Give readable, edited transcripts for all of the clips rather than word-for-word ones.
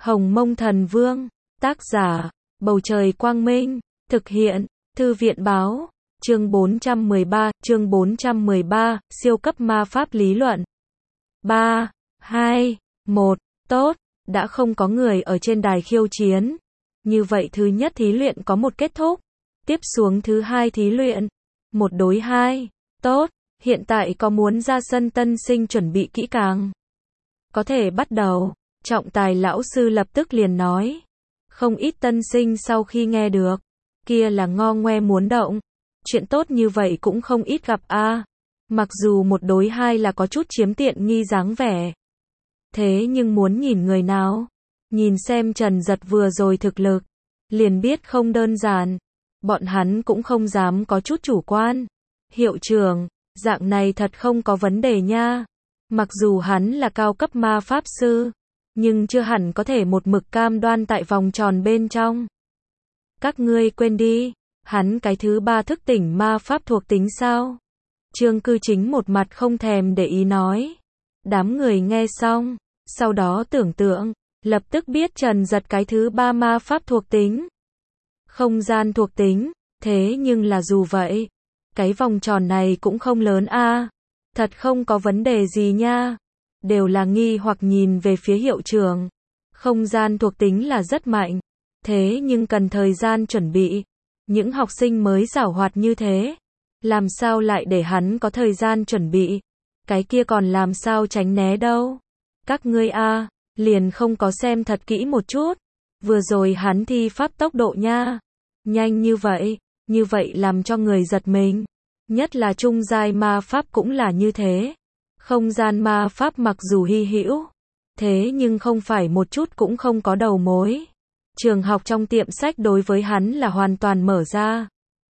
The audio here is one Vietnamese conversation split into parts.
Hồng Mông Thần Vương, tác giả, Bầu Trời Quang Minh, thực hiện, Thư viện Báo, chương 413, siêu cấp ma pháp lý luận. 3, 2, 1, tốt, đã không có người ở trên đài khiêu chiến. Như vậy thứ nhất thí luyện có một kết thúc. Tiếp xuống thứ hai thí luyện, 1 đối 2, tốt, hiện tại có muốn ra sân tân sinh chuẩn bị kỹ càng. Có thể bắt đầu, trọng tài lão sư lập tức liền nói. Không ít tân sinh sau khi nghe được, kia là ngo ngoe muốn động. Chuyện tốt như vậy cũng không ít gặp a. Mặc dù 1 đối 2 là có chút chiếm tiện nghi dáng vẻ. Thế nhưng muốn nhìn người nào? Nhìn xem Trần Giật vừa rồi thực lực, liền biết không đơn giản. Bọn hắn cũng không dám có chút chủ quan. Hiệu trưởng, dạng này thật không có vấn đề nha. Mặc dù hắn là cao cấp ma pháp sư, nhưng chưa hẳn có thể một mực cam đoan tại vòng tròn bên trong. Các ngươi quên đi, hắn cái thứ 3 thức tỉnh ma pháp thuộc tính sao? Trương Cư Chính một mặt không thèm để ý nói. Đám người nghe xong, sau đó tưởng tượng, lập tức biết Trần Giật cái thứ 3 ma pháp thuộc tính. Không gian thuộc tính, thế nhưng là dù vậy, cái vòng tròn này cũng không lớn a. Thật không có vấn đề gì nha. Đều là nghi hoặc nhìn về phía hiệu trưởng. Không gian thuộc tính là rất mạnh, thế nhưng cần thời gian chuẩn bị. Những học sinh mới giảo hoạt như thế, làm sao lại để hắn có thời gian chuẩn bị? Cái kia còn làm sao tránh né đâu? Các ngươi a, liền không có xem thật kỹ một chút. Vừa rồi hắn thi pháp tốc độ nha, nhanh như vậy làm cho người giật mình. Nhất là trung giai ma pháp cũng là như thế. Không gian ma pháp mặc dù hy hữu, thế nhưng không phải một chút cũng không có đầu mối. Trường học trong tiệm sách đối với hắn là hoàn toàn mở ra.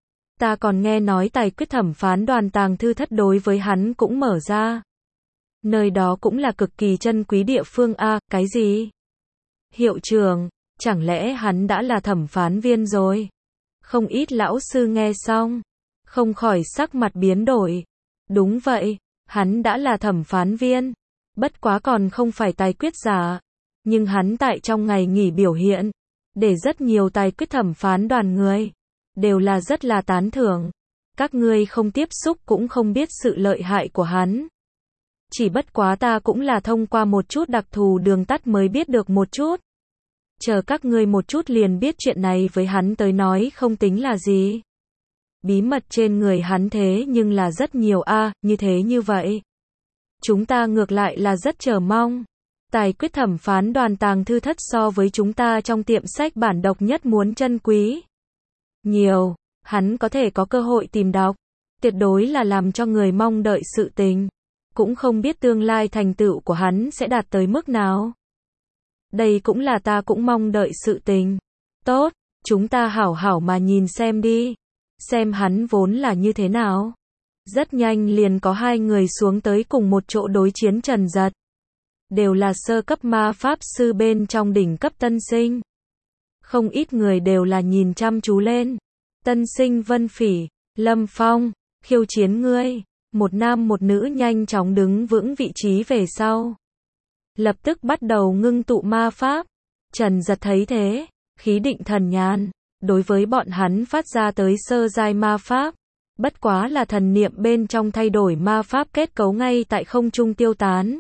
Ta còn nghe nói tài quyết thẩm phán đoàn tàng thư thất đối với hắn cũng mở ra. Nơi đó cũng là cực kỳ chân quý địa phương a. Cái gì? Hiệu trưởng, chẳng lẽ hắn đã là thẩm phán viên rồi? Không ít lão sư nghe xong, không khỏi sắc mặt biến đổi. Đúng vậy, hắn đã là thẩm phán viên, bất quá còn không phải tài quyết giả. Nhưng hắn tại trong ngày nghỉ biểu hiện, để rất nhiều tài quyết thẩm phán đoàn người đều là rất là tán thưởng. Các ngươi không tiếp xúc cũng không biết sự lợi hại của hắn. Chỉ bất quá ta cũng là thông qua một chút đặc thù đường tắt mới biết được một chút. Chờ các ngươi một chút liền biết chuyện này với hắn tới nói không tính là gì. Bí mật trên người hắn thế nhưng là rất nhiều a, như thế như vậy. Chúng ta ngược lại là rất chờ mong. Tài quyết thẩm phán đoàn tàng thư thất so với chúng ta trong tiệm sách bản độc nhất muốn chân quý nhiều, hắn có thể có cơ hội tìm đọc, tuyệt đối là làm cho người mong đợi sự tình. Cũng không biết tương lai thành tựu của hắn sẽ đạt tới mức nào. Đây cũng là ta cũng mong đợi sự tình. Tốt, chúng ta hảo hảo mà nhìn xem đi. Xem hắn vốn là như thế nào. Rất nhanh liền có 2 người xuống tới cùng một chỗ đối chiến Trần Giật. Đều là sơ cấp ma pháp sư bên trong đỉnh cấp tân sinh. Không ít người đều là nhìn chăm chú lên. Tân sinh Vân Phỉ, Lâm Phong, khiêu chiến ngươi. Một nam một nữ nhanh chóng đứng vững vị trí về sau. Lập tức bắt đầu ngưng tụ ma pháp. Trần Giật thấy thế, khí định thần nhàn. Đối với bọn hắn phát ra tới sơ giai ma pháp, bất quá là thần niệm bên trong thay đổi ma pháp kết cấu ngay tại không trung tiêu tán.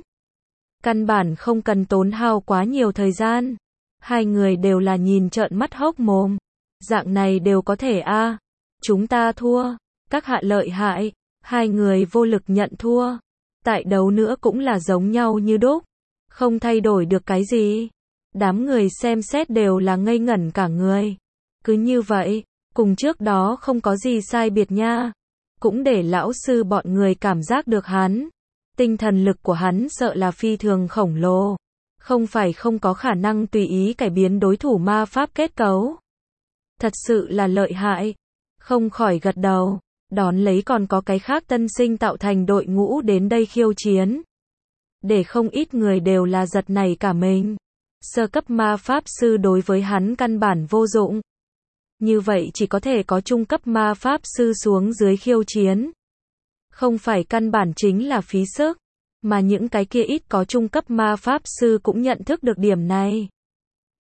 Căn bản không cần tốn hao quá nhiều thời gian. 2 người đều là nhìn trợn mắt hốc mồm. Dạng này đều có thể a. Chúng ta thua. Các hạ lợi hại. 2 người vô lực nhận thua. Tại đấu nữa cũng là giống nhau như đúc. Không thay đổi được cái gì. Đám người xem xét đều là ngây ngẩn cả người. Cứ như vậy, cùng trước đó không có gì sai biệt nha. Cũng để lão sư bọn người cảm giác được hắn. Tinh thần lực của hắn sợ là phi thường khổng lồ. Không phải không có khả năng tùy ý cải biến đối thủ ma pháp kết cấu. Thật sự là lợi hại. Không khỏi gật đầu. Đón lấy còn có cái khác tân sinh tạo thành đội ngũ đến đây khiêu chiến. Để không ít người đều là giật nảy cả mình. Sơ cấp ma pháp sư đối với hắn căn bản vô dụng. Như vậy chỉ có thể có trung cấp ma pháp sư xuống dưới khiêu chiến. Không phải căn bản chính là phí sức, mà những cái kia ít có trung cấp ma pháp sư cũng nhận thức được điểm này.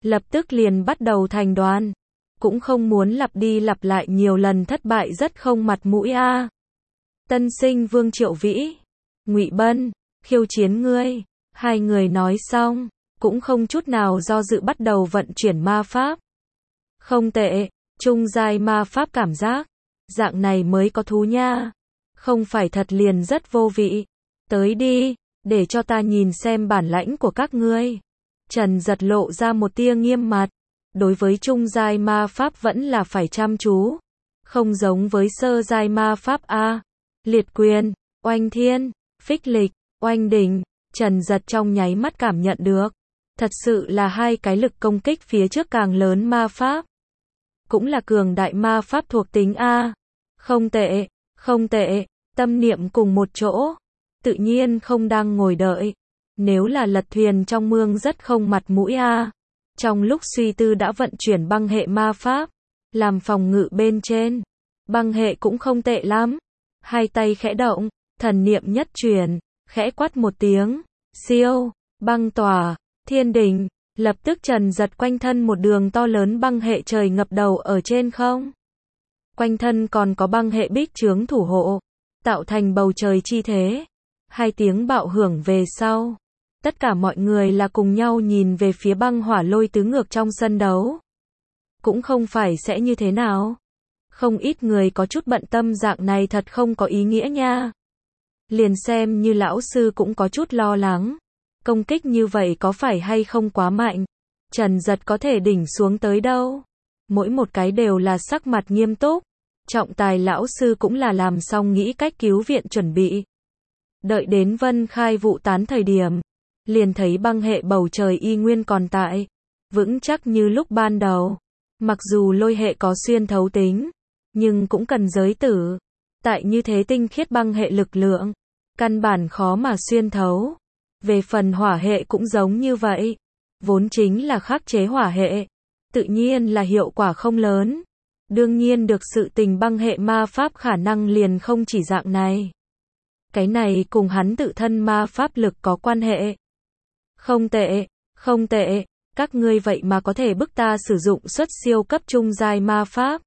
lập tức liền bắt đầu thành đoàn. Cũng không muốn lặp đi lặp lại nhiều lần thất bại rất không mặt mũi a. Tân sinh Vương Triệu Vĩ, Ngụy Bân, khiêu chiến ngươi. Hai người nói xong, cũng không chút nào do dự bắt đầu vận chuyển ma pháp. Không tệ, trung giai ma pháp cảm giác, dạng này mới có thú nha. Không phải thật liền rất vô vị. Tới đi, để cho ta nhìn xem bản lãnh của các ngươi. Trần Giật lộ ra một tia nghiêm mặt. Đối với trung giai ma pháp vẫn là phải chăm chú. Không giống với sơ giai ma pháp a. Liệt quyền, oanh thiên, phích lịch, oanh đỉnh. Trần Giật trong nháy mắt cảm nhận được. Thật sự là hai cái lực công kích phía trước càng lớn ma pháp. Cũng là cường đại ma pháp thuộc tính a. Không tệ, không tệ, tâm niệm cùng một chỗ. Tự nhiên không đang ngồi đợi. Nếu là lật thuyền trong mương rất không mặt mũi a. Trong lúc suy tư đã vận chuyển băng hệ ma pháp, làm phòng ngự bên trên. Băng hệ cũng không tệ lắm. Hai tay khẽ động, thần niệm nhất chuyển, khẽ quát một tiếng, siêu, băng tỏa, thiên đình. Lập tức Trần Giật quanh thân một đường to lớn băng hệ trời ngập đầu ở trên không. Quanh thân còn có băng hệ bích chướng thủ hộ, tạo thành bầu trời chi thế. Hai tiếng bạo hưởng về sau. Tất cả mọi người là cùng nhau nhìn về phía băng hỏa lôi tứ ngược trong sân đấu. Cũng không phải sẽ như thế nào. Không ít người có chút bận tâm dạng này thật không có ý nghĩa nha. Liền xem như lão sư cũng có chút lo lắng. Công kích như vậy có phải hay không quá mạnh? Trần Giật có thể đỉnh xuống tới đâu? Mỗi một cái đều là sắc mặt nghiêm túc. Trọng tài lão sư cũng là làm xong nghĩ cách cứu viện chuẩn bị. Đợi đến Vân Khai vụ tán thời điểm, liền thấy băng hệ bầu trời y nguyên còn tại, vững chắc như lúc ban đầu. Mặc dù lôi hệ có xuyên thấu tính, nhưng cũng cần giới tử. Tại như thế tinh khiết băng hệ lực lượng, căn bản khó mà xuyên thấu. Về phần hỏa hệ cũng giống như vậy, vốn chính là khắc chế hỏa hệ, tự nhiên là hiệu quả không lớn. Đương nhiên được sự tình băng hệ ma pháp khả năng liền không chỉ dạng này. Cái này cùng hắn tự thân ma pháp lực có quan hệ. Không tệ, không tệ, các ngươi vậy mà có thể bức ta sử dụng xuất siêu cấp trung giai ma pháp.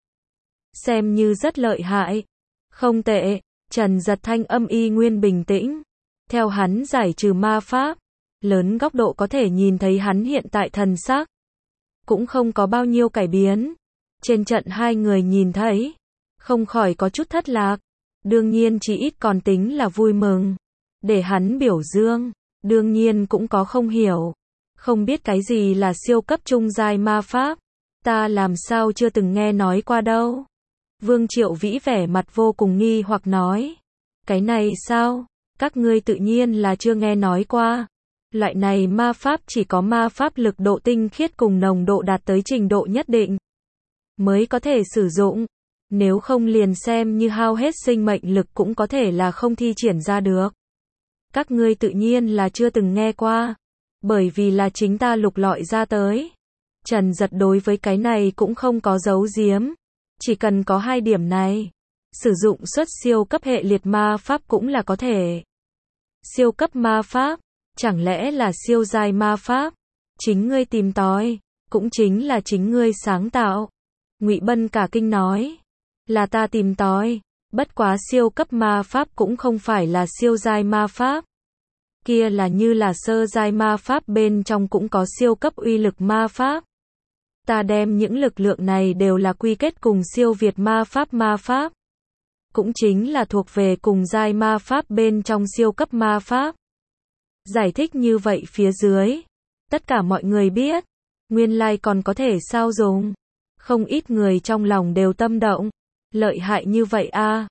Xem như rất lợi hại. Không tệ, Trần Giật thanh âm y nguyên bình tĩnh. Theo hắn giải trừ ma pháp, lớn góc độ có thể nhìn thấy hắn hiện tại thần sắc. Cũng không có bao nhiêu cải biến. Trên trận hai người nhìn thấy, không khỏi có chút thất lạc. Đương nhiên chỉ ít còn tính là vui mừng. Để hắn biểu dương, đương nhiên cũng có không hiểu. Không biết cái gì là siêu cấp trung giai ma pháp. Ta làm sao chưa từng nghe nói qua đâu. Vương Triệu Vĩ vẻ mặt vô cùng nghi hoặc nói. Cái này sao? Các ngươi tự nhiên là chưa nghe nói qua. Loại này ma pháp chỉ có ma pháp lực độ tinh khiết cùng nồng độ đạt tới trình độ nhất định mới có thể sử dụng. Nếu không liền xem như hao hết sinh mệnh lực cũng có thể là không thi triển ra được. Các ngươi tự nhiên là chưa từng nghe qua. Bởi vì là chính ta lục lọi ra tới. Trần Giật đối với cái này cũng không có giấu giếm. Chỉ cần có hai điểm này, sử dụng xuất siêu cấp hệ liệt ma pháp cũng là có thể. Siêu cấp ma pháp, chẳng lẽ là siêu giai ma pháp? Chính ngươi tìm tòi, cũng chính là chính ngươi sáng tạo. Ngụy Bân cả kinh nói, là ta tìm tòi, bất quá siêu cấp ma pháp cũng không phải là siêu giai ma pháp. Kia là như là sơ giai ma pháp bên trong cũng có siêu cấp uy lực ma pháp. Ta đem những lực lượng này đều là quy kết cùng siêu việt ma pháp. Cũng chính là thuộc về cùng giai ma pháp bên trong siêu cấp ma pháp. Giải thích như vậy phía dưới, tất cả mọi người biết, nguyên lai còn có thể sao dùng. Không ít người trong lòng đều tâm động, lợi hại như vậy a.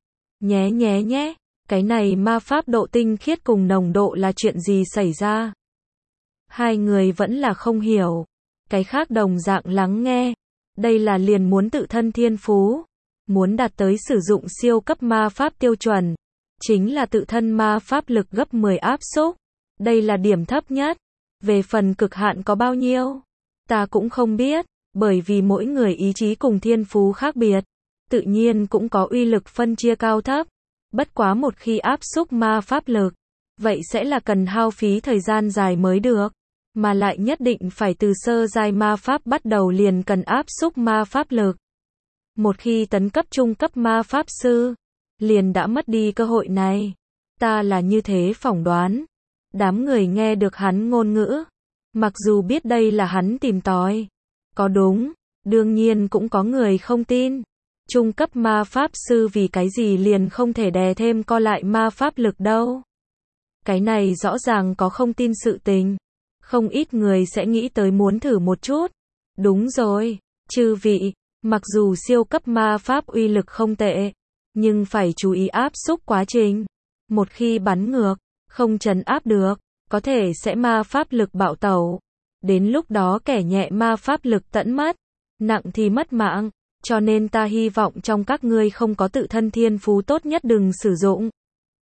Nhé, cái này ma pháp độ tinh khiết cùng nồng độ là chuyện gì xảy ra? Hai người vẫn là không hiểu, cái khác đồng dạng lắng nghe. Đây là liền muốn tự thân thiên phú, muốn đạt tới sử dụng siêu cấp ma pháp tiêu chuẩn, chính là tự thân ma pháp lực gấp 10 áp xúc. Đây là điểm thấp nhất. Về phần cực hạn có bao nhiêu, ta cũng không biết, bởi vì mỗi người ý chí cùng thiên phú khác biệt, tự nhiên cũng có uy lực phân chia cao thấp. Bất quá một khi áp xúc ma pháp lực, vậy sẽ là cần hao phí thời gian dài mới được. mà lại nhất định phải từ sơ giai ma pháp bắt đầu liền cần áp xúc ma pháp lực. Một khi tấn cấp trung cấp ma pháp sư, liền đã mất đi cơ hội này. Ta là như thế phỏng đoán. Đám người nghe được hắn ngôn ngữ, mặc dù biết đây là hắn tìm tòi, có đúng, đương nhiên cũng có người không tin. Trung cấp ma pháp sư vì cái gì liền không thể đè thêm co lại ma pháp lực đâu. Cái này rõ ràng có không tin sự tình. Không ít người sẽ nghĩ tới muốn thử một chút. Đúng rồi, chư vị, mặc dù siêu cấp ma pháp uy lực không tệ, nhưng phải chú ý áp xúc quá trình. Một khi bắn ngược, không trấn áp được, có thể sẽ ma pháp lực bạo tẩu. Đến lúc đó kẻ nhẹ ma pháp lực tẫn mất, nặng thì mất mạng. Cho nên ta hy vọng trong các ngươi không có tự thân thiên phú tốt nhất đừng sử dụng.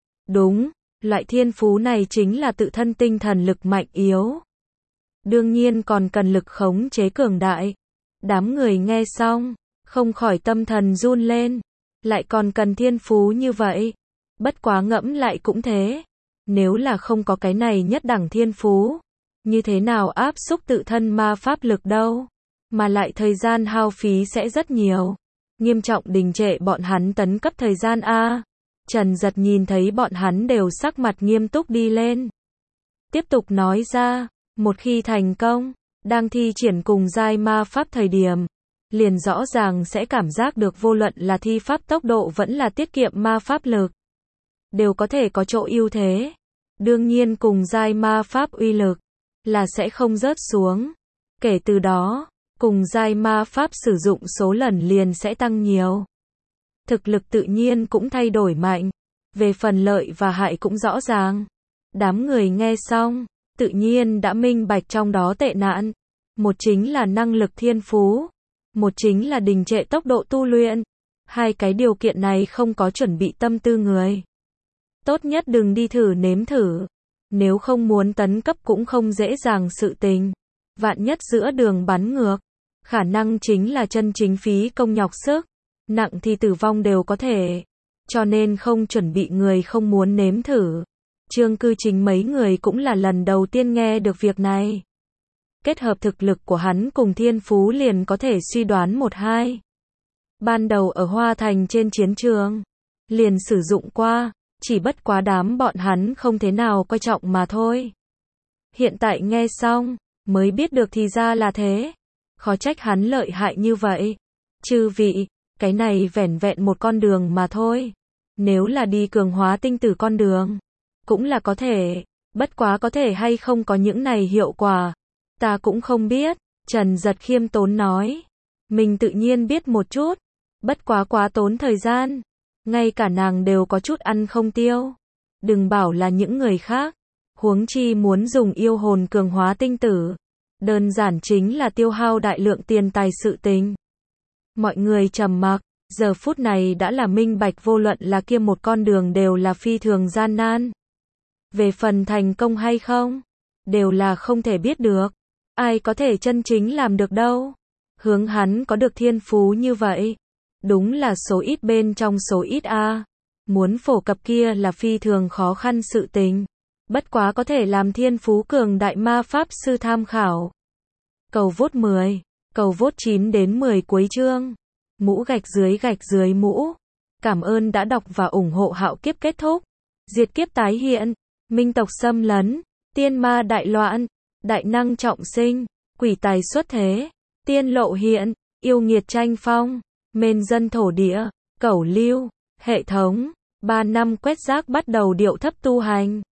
Đúng, loại thiên phú này chính là tự thân tinh thần lực mạnh yếu. Đương nhiên còn cần lực khống chế cường đại. Đám người nghe xong, không khỏi tâm thần run lên. Lại còn cần thiên phú như vậy. Bất quá ngẫm lại cũng thế. Nếu là không có cái này nhất đẳng thiên phú, như thế nào áp xúc tự thân ma pháp lực đâu? Mà lại thời gian hao phí sẽ rất nhiều. Nghiêm trọng đình trệ bọn hắn tấn cấp thời gian a. Trần Giật nhìn thấy bọn hắn đều sắc mặt nghiêm túc đi lên. Tiếp tục nói ra, một khi thành công, đang thi triển cùng giai ma pháp thời điểm, liền rõ ràng sẽ cảm giác được vô luận là thi pháp tốc độ vẫn là tiết kiệm ma pháp lực, đều có thể có chỗ ưu thế. Đương nhiên cùng giai ma pháp uy lực, là sẽ không rớt xuống. Kể từ đó, cùng giai ma pháp sử dụng số lần liền sẽ tăng nhiều. Thực lực tự nhiên cũng thay đổi mạnh. Về phần lợi và hại cũng rõ ràng. Đám người nghe xong, tự nhiên đã minh bạch trong đó tệ nạn. Một chính là năng lực thiên phú. Một chính là đình trệ tốc độ tu luyện. Hai cái điều kiện này không có chuẩn bị tâm tư người. Tốt nhất đừng đi thử nếm thử. Nếu không muốn tấn cấp cũng không dễ dàng sự tình. Vạn nhất giữa đường bắn ngược, khả năng chính là chân chính phí công nhọc sức, nặng thì tử vong đều có thể. Cho nên không chuẩn bị người không muốn nếm thử. Trương Cư Chính mấy người cũng là lần đầu tiên nghe được việc này. Kết hợp thực lực của hắn cùng thiên phú liền có thể suy đoán một hai. Ban đầu ở Hoa Thành trên chiến trường, liền sử dụng qua, chỉ bất quá đám bọn hắn không thế nào coi trọng mà thôi. Hiện tại nghe xong, mới biết được thì ra là thế. Khó trách hắn lợi hại như vậy. Chư vị, cái này vẻn vẹn một con đường mà thôi. Nếu là đi cường hóa tinh tử con đường, cũng là có thể. Bất quá có thể hay không có những này hiệu quả, ta cũng không biết. Trần Giật khiêm tốn nói. Mình tự nhiên biết một chút. Bất quá quá tốn thời gian. Ngay cả nàng đều có chút ăn không tiêu. Đừng bảo là những người khác. Huống chi muốn dùng yêu hồn cường hóa tinh tử. Đơn giản chính là tiêu hao đại lượng tiền tài sự tình. Mọi người trầm mặc, giờ phút này đã là minh bạch vô luận là kia một con đường đều là phi thường gian nan. Về phần thành công hay không, đều là không thể biết được. Ai có thể chân chính làm được đâu. Hướng hắn có được thiên phú như vậy. Đúng là số ít bên trong số ít a. Muốn phổ cập kia là phi thường khó khăn sự tình. Bất quá có thể làm thiên phú cường đại ma pháp sư tham khảo. Cầu vote 10, cầu vote 9 đến 10 cuối chương. Mũ gạch dưới mũ. Cảm ơn đã đọc và ủng hộ Hạo Kiếp kết thúc. Diệt kiếp tái hiện, minh tộc xâm lấn, tiên ma đại loạn, đại năng trọng sinh, quỷ tài xuất thế, tiên lộ hiện, yêu nghiệt tranh phong, mên dân thổ địa, cẩu lưu, hệ thống. 3 năm quét rác bắt đầu điệu thấp tu hành.